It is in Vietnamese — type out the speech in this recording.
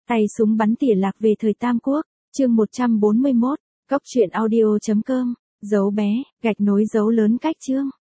Tay súng bắn tỉa lạc về thời Tam Quốc, chương 141, cóc truyện audio.com, dấu bé, gạch nối dấu lớn cách chương.